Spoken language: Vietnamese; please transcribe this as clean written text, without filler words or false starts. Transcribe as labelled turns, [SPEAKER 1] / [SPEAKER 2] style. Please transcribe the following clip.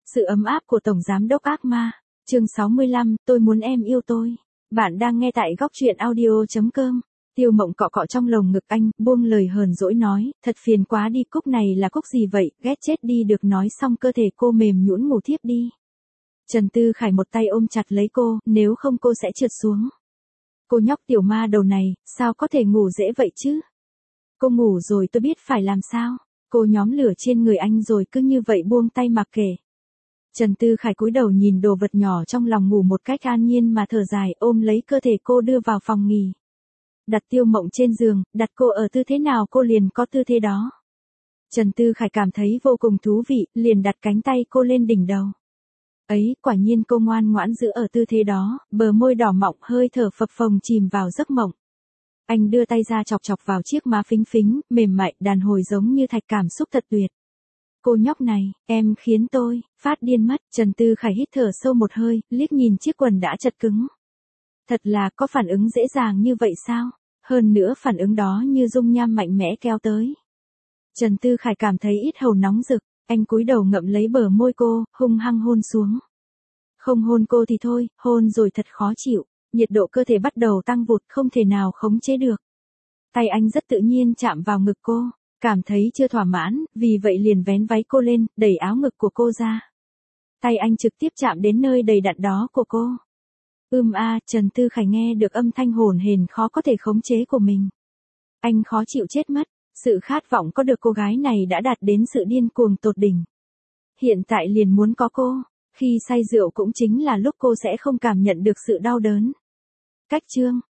[SPEAKER 1] Sự ấm áp của Tổng Giám đốc ác ma. Chương 65, tôi muốn em yêu tôi. Bạn đang nghe tại góc truyện audio.com. Tiêu Mộng cọ cọ trong lồng ngực anh, buông lời hờn dỗi nói, thật phiền quá đi, cúc này là cúc gì vậy, ghét chết đi. Được nói xong cơ thể cô mềm nhũn ngủ thiếp đi. Trần Tư Khải một tay ôm chặt lấy cô, nếu không cô sẽ trượt xuống. Cô nhóc tiểu ma đầu này, sao có thể ngủ dễ vậy chứ? Cô ngủ rồi tôi biết phải làm sao. Cô nhóm lửa trên người anh rồi cứ như vậy buông tay mặc kệ. Trần Tư Khải cúi đầu nhìn đồ vật nhỏ trong lòng ngủ một cách an nhiên mà thở dài, ôm lấy cơ thể cô đưa vào phòng nghỉ. Đặt Tiêu Mộng trên giường, đặt cô ở tư thế nào cô liền có tư thế đó. Trần Tư Khải cảm thấy vô cùng thú vị, liền đặt cánh tay cô lên đỉnh đầu. Ấy, quả nhiên cô ngoan ngoãn giữ ở tư thế đó, bờ môi đỏ mọng hơi thở phập phồng chìm vào giấc mộng. Anh đưa tay ra chọc chọc vào chiếc má phính phính, mềm mại, đàn hồi giống như thạch, cảm xúc thật tuyệt. Cô nhóc này, em khiến tôi phát điên mất. Trần Tư Khải hít thở sâu một hơi, liếc nhìn chiếc quần đã chật cứng. Thật là có phản ứng dễ dàng như vậy sao? Hơn nữa phản ứng đó như dung nham mạnh mẽ kéo tới. Trần Tư Khải cảm thấy yết hầu nóng rực, anh cúi đầu ngậm lấy bờ môi cô, hung hăng hôn xuống. Không hôn cô thì thôi, hôn rồi thật khó chịu, nhiệt độ cơ thể bắt đầu tăng vụt, không thể nào khống chế được. Tay anh rất tự nhiên chạm vào ngực cô, cảm thấy chưa thỏa mãn, vì vậy liền vén váy cô lên, đẩy áo ngực của cô ra. Tay anh trực tiếp chạm đến nơi đầy đặn đó của cô. Trần Tư Khải nghe được âm thanh hổn hển khó có thể khống chế của mình. Anh khó chịu chết mất, sự khát vọng có được cô gái này đã đạt đến sự điên cuồng tột đỉnh. Hiện tại liền muốn có cô, khi say rượu cũng chính là lúc cô sẽ không cảm nhận được sự đau đớn. Cách chương